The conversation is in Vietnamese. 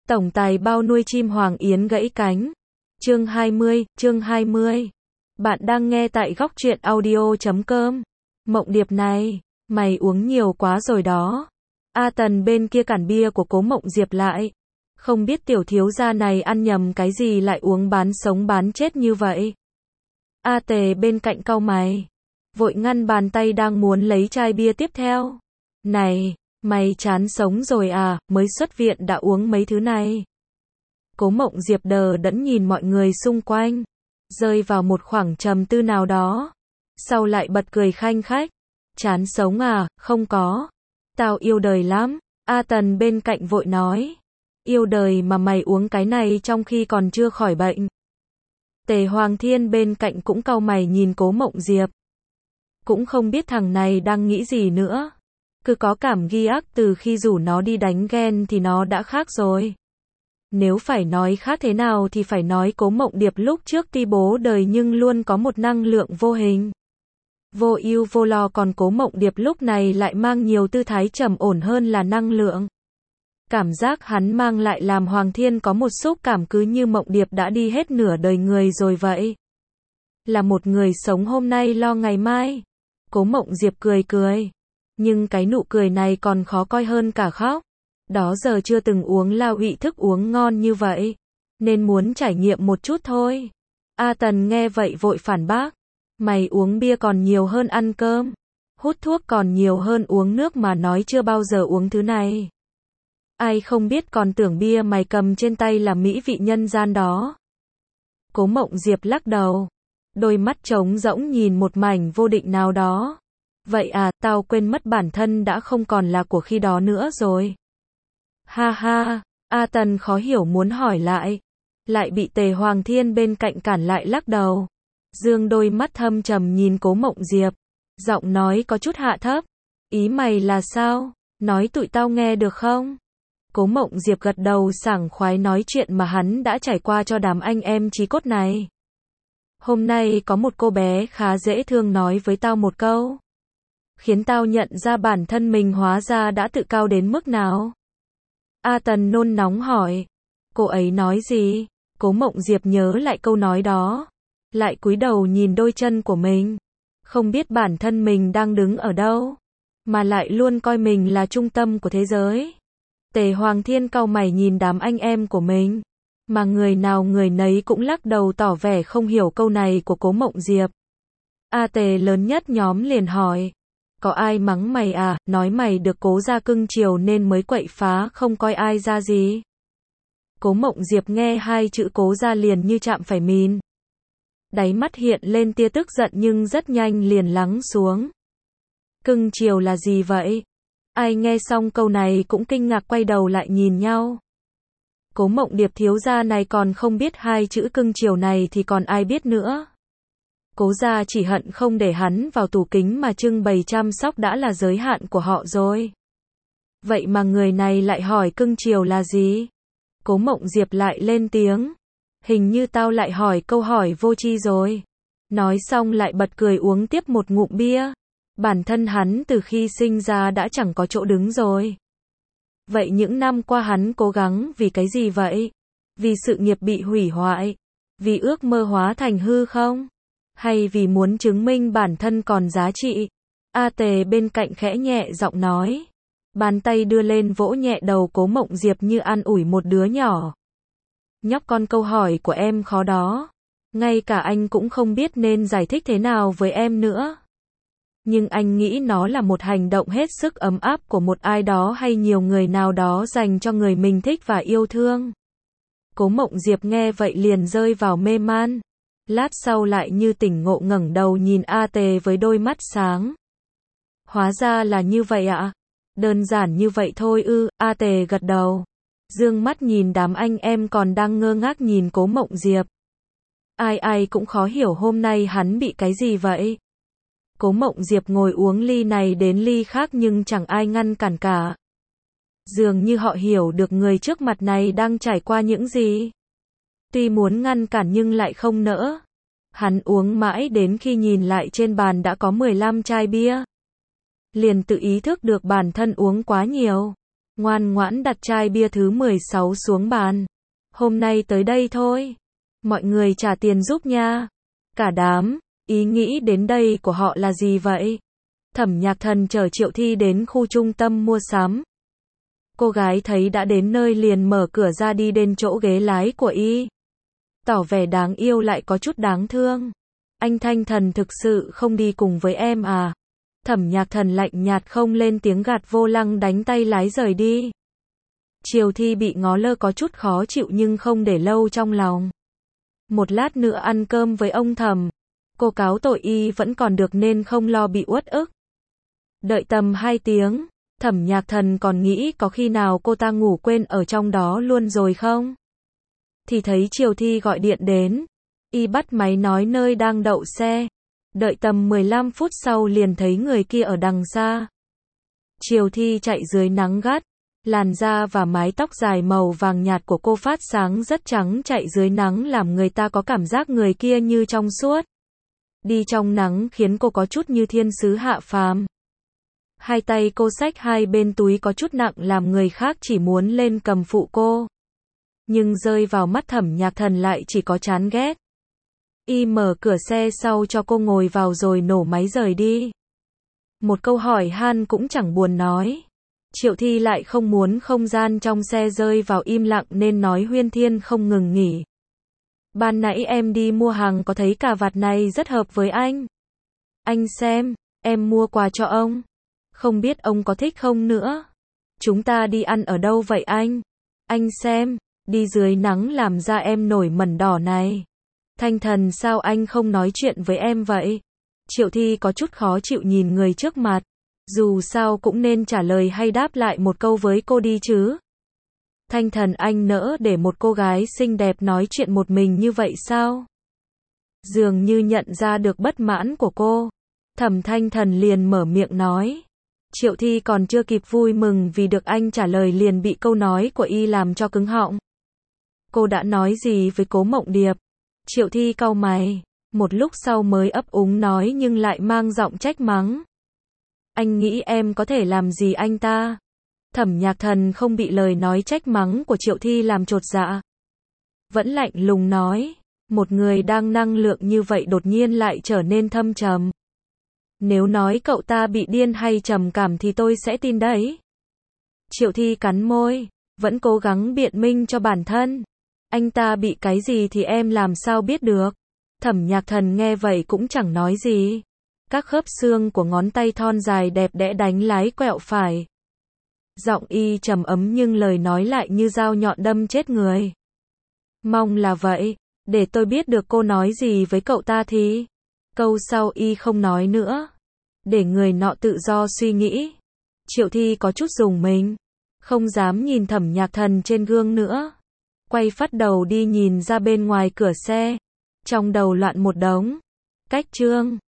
Tổng tài bao nuôi chim hoàng yến gãy cánh. Chương 20. Bạn đang nghe tại góc truyện audio.com. Mộng Điệp này, mày uống nhiều quá rồi đó. A Tần bên kia cản bia của Cố Mộng Diệp lại. Không biết tiểu thiếu gia này ăn nhầm cái gì lại uống bán sống bán chết như vậy. A Tề bên cạnh cau mày, vội ngăn bàn tay đang muốn lấy chai bia tiếp theo. Này, mày chán sống rồi à, mới xuất viện đã uống mấy thứ này. Cố Mộng Diệp đờ đẫn nhìn mọi người xung quanh, rơi vào một khoảng trầm tư nào đó. Sau lại bật cười khanh khách. Chán sống à, không có. Tao yêu đời lắm. A Tần bên cạnh vội nói. Yêu đời mà mày uống cái này trong khi còn chưa khỏi bệnh. Tề Hoàng Thiên bên cạnh cũng cau mày nhìn Cố Mộng Diệp. Cũng không biết thằng này đang nghĩ gì nữa. Cứ có cảm ghi ác từ khi rủ nó đi đánh ghen thì nó đã khác rồi. Nếu phải nói khác thế nào thì phải nói Cố Mộng Điệp lúc trước tuy bố đời nhưng luôn có một năng lượng vô hình. Vô ưu vô lo, còn Cố Mộng Điệp lúc này lại mang nhiều tư thái trầm ổn hơn là năng lượng. Cảm giác hắn mang lại làm Hoàng Thiên có một xúc cảm cứ như Mộng Điệp đã đi hết nửa đời người rồi vậy. Là một người sống hôm nay lo ngày mai. Cố Mộng Diệp cười cười. Nhưng cái nụ cười này còn khó coi hơn cả khóc. Đó giờ chưa từng uống lao ị thức uống ngon như vậy. Nên muốn trải nghiệm một chút thôi. A Tần nghe vậy vội phản bác. Mày uống bia còn nhiều hơn ăn cơm. Hút thuốc còn nhiều hơn uống nước mà nói chưa bao giờ uống thứ này. Ai không biết còn tưởng bia mày cầm trên tay là mỹ vị nhân gian đó. Cố Mộng Diệp lắc đầu. Đôi mắt trống rỗng nhìn một mảnh vô định nào đó. Vậy à, tao quên mất bản thân đã không còn là của khi đó nữa rồi. Ha ha, A Tần khó hiểu muốn hỏi lại bị Tề Hoàng Thiên bên cạnh cản lại lắc đầu. Dương đôi mắt thâm trầm nhìn Cố Mộng Diệp, giọng nói có chút hạ thấp. Ý mày là sao? Nói tụi tao nghe được không? Cố Mộng Diệp gật đầu sảng khoái nói chuyện mà hắn đã trải qua cho đám anh em chí cốt này. Hôm nay có một cô bé khá dễ thương nói với tao một câu, khiến tao nhận ra bản thân mình hóa ra đã tự cao đến mức nào. A Tần nôn nóng hỏi. Cô ấy nói gì? Cố Mộng Diệp nhớ lại câu nói đó. Lại cúi đầu nhìn đôi chân của mình. Không biết bản thân mình đang đứng ở đâu. Mà lại luôn coi mình là trung tâm của thế giới. Tề Hoàng Thiên cau mày nhìn đám anh em của mình. Mà người nào người nấy cũng lắc đầu tỏ vẻ không hiểu câu này của Cố Mộng Diệp. A Tề lớn nhất nhóm liền hỏi. Có ai mắng mày à, nói mày được Cố gia cưng chiều nên mới quậy phá không coi ai ra gì. Cố Mộng Diệp nghe hai chữ Cố gia liền như chạm phải mìn. Đáy mắt hiện lên tia tức giận nhưng rất nhanh liền lắng xuống. Cưng chiều là gì vậy? Ai nghe xong câu này cũng kinh ngạc quay đầu lại nhìn nhau. Cố Mộng Điệp thiếu gia này còn không biết hai chữ cưng chiều này thì còn ai biết nữa. Cố gia chỉ hận không để hắn vào tủ kính mà trưng bày chăm sóc đã là giới hạn của họ rồi. Vậy mà người này lại hỏi cưng chiều là gì? Cố Mộng Diệp lại lên tiếng. Hình như tao lại hỏi câu hỏi vô tri rồi. Nói xong lại bật cười uống tiếp một ngụm bia. Bản thân hắn từ khi sinh ra đã chẳng có chỗ đứng rồi. Vậy những năm qua hắn cố gắng vì cái gì vậy? Vì sự nghiệp bị hủy hoại? Vì ước mơ hóa thành hư không? Hay vì muốn chứng minh bản thân còn giá trị? A Tề bên cạnh khẽ nhẹ giọng nói. Bàn tay đưa lên vỗ nhẹ đầu Cố Mộng Diệp như an ủi một đứa nhỏ. Nhóc con, câu hỏi của em khó đó. Ngay cả anh cũng không biết nên giải thích thế nào với em nữa. Nhưng anh nghĩ nó là một hành động hết sức ấm áp của một ai đó hay nhiều người nào đó dành cho người mình thích và yêu thương. Cố Mộng Diệp nghe vậy liền rơi vào mê man. Lát sau lại như tỉnh ngộ ngẩng đầu nhìn A Tề với đôi mắt sáng. Hóa ra là như vậy ạ. Đơn giản như vậy thôi ư? A Tề gật đầu. Dương mắt nhìn đám anh em còn đang ngơ ngác nhìn Cố Mộng Diệp. Ai cũng khó hiểu hôm nay hắn bị cái gì vậy. Cố Mộng Diệp ngồi uống ly này đến ly khác nhưng chẳng ai ngăn cản cả. Dường như họ hiểu được người trước mặt này đang trải qua những gì. Tuy muốn ngăn cản nhưng lại không nỡ. Hắn uống mãi đến khi nhìn lại trên bàn đã có 15 chai bia. Liền tự ý thức được bản thân uống quá nhiều. ngoan ngoãn đặt chai bia thứ 16 xuống bàn. Hôm nay tới đây thôi. Mọi người trả tiền giúp nha. Cả đám, ý nghĩ đến đây của họ là gì vậy? Thẩm Nhạc Thần chở Triệu Thi đến khu trung tâm mua sắm. Cô gái thấy đã đến nơi liền mở cửa ra đi đến chỗ ghế lái của y. Tỏ vẻ đáng yêu lại có chút đáng thương. Anh Thanh Thần thực sự không đi cùng với em à? Thẩm Nhạc Thần lạnh nhạt không lên tiếng gạt vô lăng đánh tay lái rời đi. Triều Thi bị ngó lơ có chút khó chịu nhưng không để lâu trong lòng. Một lát nữa ăn cơm với ông Thẩm. Cô cáo tội y vẫn còn được nên không lo bị uất ức. Đợi tầm 2 tiếng, Thẩm Nhạc Thần còn nghĩ có khi nào cô ta ngủ quên ở trong đó luôn rồi không? Thì thấy Triều Thi gọi điện đến. Y bắt máy nói nơi đang đậu xe. Đợi tầm 15 phút sau liền thấy người kia ở đằng xa. Triều Thi chạy dưới nắng gắt. Làn da và mái tóc dài màu vàng nhạt của cô phát sáng rất trắng, chạy dưới nắng làm người ta có cảm giác người kia như trong suốt. Đi trong nắng khiến cô có chút như thiên sứ hạ phàm. Hai tay cô xách hai bên túi có chút nặng làm người khác chỉ muốn lên cầm phụ cô. Nhưng rơi vào mắt Thẩm Nhạc Thần lại chỉ có chán ghét. Y mở cửa xe sau cho cô ngồi vào rồi nổ máy rời đi. Một câu hỏi han cũng chẳng buồn nói. Triệu Thi lại không muốn không gian trong xe rơi vào im lặng nên nói huyên thuyên không ngừng nghỉ. Ban nãy em đi mua hàng có thấy cà vạt này rất hợp với anh. Anh xem, em mua quà cho ông. Không biết ông có thích không nữa. Chúng ta đi ăn ở đâu vậy anh? Anh xem, đi dưới nắng làm da em nổi mẩn đỏ này. Thanh Thần sao anh không nói chuyện với em vậy? Triệu Thi có chút khó chịu nhìn người trước mặt. Dù sao cũng nên trả lời hay đáp lại một câu với cô đi chứ. Thanh Thần anh nỡ để một cô gái xinh đẹp nói chuyện một mình như vậy sao? Dường như nhận ra được bất mãn của cô. Thẩm Thanh Thần liền mở miệng nói. Triệu Thi còn chưa kịp vui mừng vì được anh trả lời liền bị câu nói của y làm cho cứng họng. Cô đã nói gì với Cố Mộng Điệp? Triệu Thi cau mày. Một lúc sau mới ấp úng nói nhưng lại mang giọng trách mắng. Anh nghĩ em có thể làm gì anh ta? Thẩm Nhạc Thần không bị lời nói trách mắng của Triệu Thi làm chột dạ. Vẫn lạnh lùng nói. Một người đang năng lượng như vậy đột nhiên lại trở nên thâm trầm. Nếu nói cậu ta bị điên hay trầm cảm thì tôi sẽ tin đấy. Triệu Thi cắn môi. Vẫn cố gắng biện minh cho bản thân. Anh ta bị cái gì thì em làm sao biết được. Thẩm Nhạc Thần nghe vậy cũng chẳng nói gì. Các khớp xương của ngón tay thon dài đẹp đẽ đánh lái quẹo phải. Giọng y trầm ấm nhưng lời nói lại như dao nhọn đâm chết người. Mong là vậy, để tôi biết được cô nói gì với cậu ta thì. Câu sau y không nói nữa. Để người nọ tự do suy nghĩ. Triệu Thi có chút rùng mình. Không dám nhìn Thẩm Nhạc Thần trên gương nữa. Quay phát đầu đi nhìn ra bên ngoài cửa xe. Trong đầu loạn một đống. Cách chương